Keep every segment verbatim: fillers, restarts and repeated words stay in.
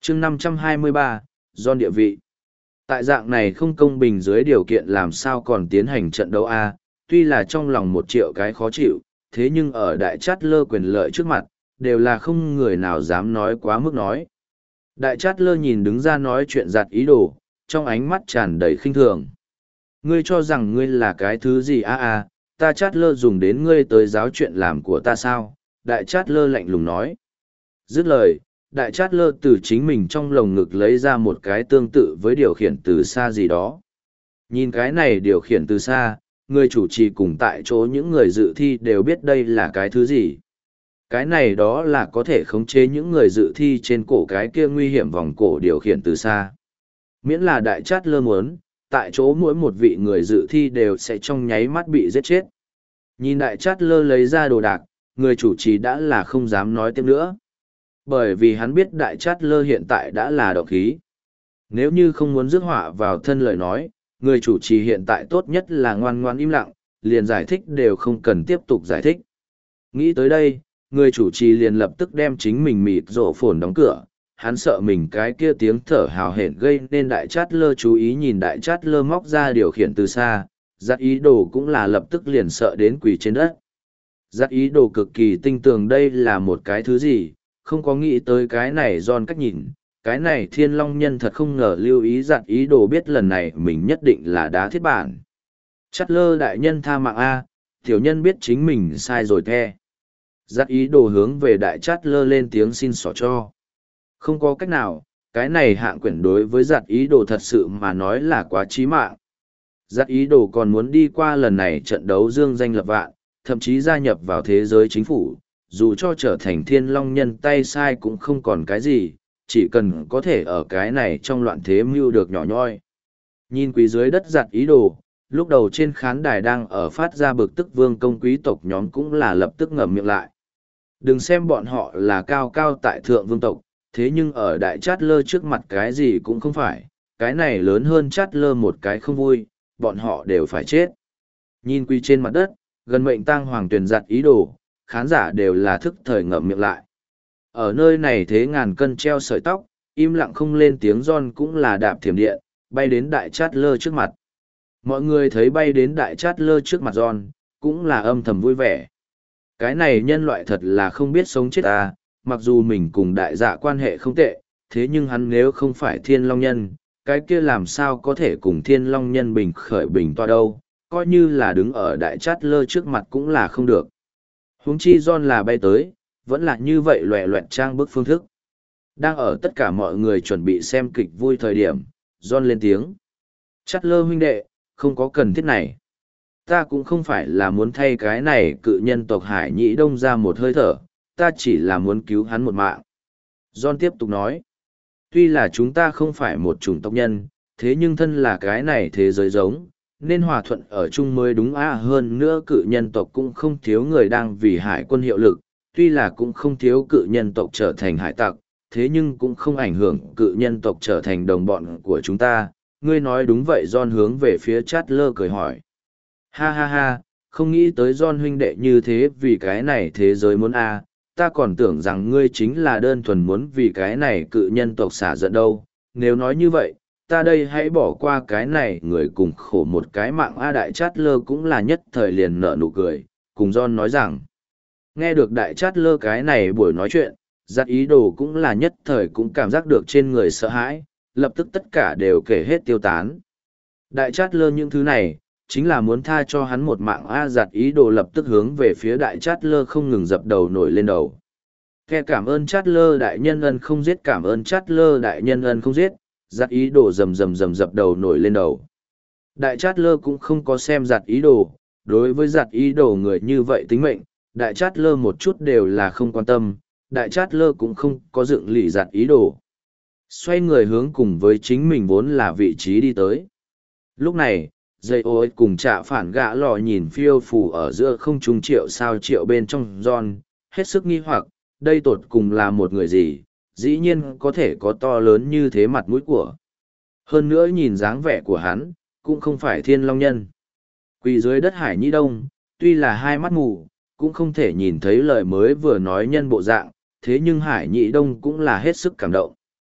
chương năm trăm hai mươi ba, John địa vị. Tại dạng này không công bình dưới điều kiện làm sao còn tiến hành trận đấu A, tuy là trong lòng một triệu cái khó chịu, thế nhưng ở đại chát lơ quyền lợi trước mặt, đều là không người nào dám nói quá mức nói. Đại chát lơ nhìn đứng ra nói chuyện giặt ý đồ, trong ánh mắt tràn đầy khinh thường. Ngươi cho rằng ngươi là cái thứ gì a a, ta chát lơ dùng đến ngươi tới giáo chuyện làm của ta sao? Đại chát lơ lạnh lùng nói. Dứt lời, đại chát lơ từ chính mình trong lồng ngực lấy ra một cái tương tự với điều khiển từ xa gì đó. Nhìn cái này điều khiển từ xa, người chủ trì cùng tại chỗ những người dự thi đều biết đây là cái thứ gì. Cái này đó là có thể khống chế những người dự thi trên cổ cái kia nguy hiểm vòng cổ điều khiển từ xa. Miễn là đại chát lơ muốn, tại chỗ mỗi một vị người dự thi đều sẽ trong nháy mắt bị giết chết. Nhìn đại chát lơ lấy ra đồ đạc, người chủ trì đã là không dám nói tiếp nữa. Bởi vì hắn biết đại chát lơ hiện tại đã là động khí. Nếu như không muốn rước họa vào thân lời nói, người chủ trì hiện tại tốt nhất là ngoan ngoan im lặng, liền giải thích đều không cần tiếp tục giải thích. Nghĩ tới đây, người chủ trì liền lập tức đem chính mình mịt rổ phồn đóng cửa. Hắn sợ mình cái kia tiếng thở hào hển gây nên đại chát lơ chú ý nhìn đại chát lơ móc ra điều khiển từ xa, giặt ý đồ cũng là lập tức liền sợ đến quỳ trên đất. Giặt ý đồ cực kỳ tinh tường đây là một cái thứ gì, không có nghĩ tới cái này John cách nhìn, cái này thiên long nhân thật không ngờ lưu ý giặt ý đồ biết lần này mình nhất định là đá thiết bản. Chát lơ đại nhân tha mạng A, tiểu nhân biết chính mình sai rồi the. Giặt ý đồ hướng về đại chát lơ lên tiếng xin xỏ cho. Không có cách nào, cái này hạng quyển đối với giặt ý đồ thật sự mà nói là quá chí mạng. Giặt ý đồ còn muốn đi qua lần này trận đấu dương danh lập vạn, thậm chí gia nhập vào thế giới chính phủ, dù cho trở thành thiên long nhân tay sai cũng không còn cái gì, chỉ cần có thể ở cái này trong loạn thế mưu được nhỏ nhoi. Nhìn quý dưới đất giặt ý đồ, lúc đầu trên khán đài đang ở phát ra bực tức vương công quý tộc nhóm cũng là lập tức ngậm miệng lại. Đừng xem bọn họ là cao cao tại thượng vương tộc, thế nhưng ở đại chát lơ trước mặt cái gì cũng không phải, cái này lớn hơn chát lơ một cái không vui, bọn họ đều phải chết. Nhìn quy trên mặt đất, gần mệnh tang hoàng tuyển giặt ý đồ, khán giả đều là thức thời ngậm miệng lại. Ở nơi này thế ngàn cân treo sợi tóc, im lặng không lên tiếng John cũng là đạp thiểm điện, bay đến đại chát lơ trước mặt. Mọi người thấy bay đến đại chát lơ trước mặt John, cũng là âm thầm vui vẻ. Cái này nhân loại thật là không biết sống chết à, mặc dù mình cùng đại dạ quan hệ không tệ, thế nhưng hắn nếu không phải thiên long nhân, cái kia làm sao có thể cùng thiên long nhân bình khởi bình toa đâu, coi như là đứng ở đại chát lơ trước mặt cũng là không được. Huống chi John là bay tới, vẫn là như vậy loẹ loẹt trang bức phương thức. Đang ở tất cả mọi người chuẩn bị xem kịch vui thời điểm, John lên tiếng. Chát lơ huynh đệ, không có cần thiết này. Ta cũng không phải là muốn thay cái này cự nhân tộc Hải Nhĩ Đông ra một hơi thở, ta chỉ là muốn cứu hắn một mạng. John tiếp tục nói, tuy là chúng ta không phải một chủng tộc nhân, thế nhưng thân là cái này thế giới giống, nên hòa thuận ở chung mới đúng à hơn nữa cự nhân tộc cũng không thiếu người đang vì hải quân hiệu lực, tuy là cũng không thiếu cự nhân tộc trở thành hải tặc, thế nhưng cũng không ảnh hưởng cự nhân tộc trở thành đồng bọn của chúng ta. Ngươi nói đúng vậy John hướng về phía Chát lơ cười hỏi. Ha ha ha, không nghĩ tới John huynh đệ như thế vì cái này thế giới muốn a, ta còn tưởng rằng ngươi chính là đơn thuần muốn vì cái này cự nhân tộc xả giận đâu, nếu nói như vậy, ta đây hãy bỏ qua cái này người cùng khổ một cái mạng a. Đại Chát lơ cũng là nhất thời liền nở nụ cười, cùng John nói rằng, nghe được đại Chát lơ cái này buổi nói chuyện, giặt ý đồ cũng là nhất thời cũng cảm giác được trên người sợ hãi, lập tức tất cả đều kể hết tiêu tán. Đại Chát lơ những thứ này, chính là muốn tha cho hắn một mạng a. Giặt ý đồ lập tức hướng về phía đại Chát lơ không ngừng dập đầu nổi lên đầu. Khe cảm ơn Chát lơ đại nhân ân không giết, cảm ơn Chát lơ đại nhân ân không giết, giặt ý đồ rầm rầm rầm dập đầu nổi lên đầu. Đại Chát lơ cũng không có xem giặt ý đồ, đối với giặt ý đồ người như vậy tính mệnh, đại Chát lơ một chút đều là không quan tâm, đại Chát lơ cũng không có dựng lì giặt ý đồ. Xoay người hướng cùng với chính mình vốn là vị trí đi tới. Lúc này, dây ôi cùng trạ phản gã lò nhìn phiêu phù ở giữa không trung triệu sao triệu bên trong John, hết sức nghi hoặc, đây tột cùng là một người gì, dĩ nhiên có thể có to lớn như thế mặt mũi của. Hơn nữa nhìn dáng vẻ của hắn, cũng không phải thiên long nhân. Quỳ dưới đất Hải Nhĩ Đông, tuy là hai mắt mù, cũng không thể nhìn thấy lời mới vừa nói nhân bộ dạng, thế nhưng Hải Nhĩ Đông cũng là hết sức cảm động.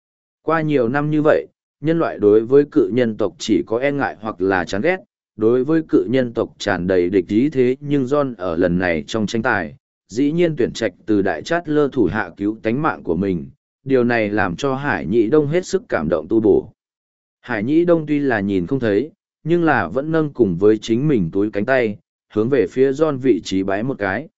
Qua nhiều năm như vậy, nhân loại đối với cự nhân tộc chỉ có e ngại hoặc là chán ghét, đối với cự nhân tộc tràn đầy địch ý thế nhưng John ở lần này trong tranh tài, dĩ nhiên tuyển trạch từ đại chát lơ thủ hạ cứu tánh mạng của mình, điều này làm cho Hải Nhĩ Đông hết sức cảm động tu bổ. Hải Nhĩ Đông tuy là nhìn không thấy, nhưng là vẫn nâng cùng với chính mình túi cánh tay, hướng về phía John vị trí bái một cái.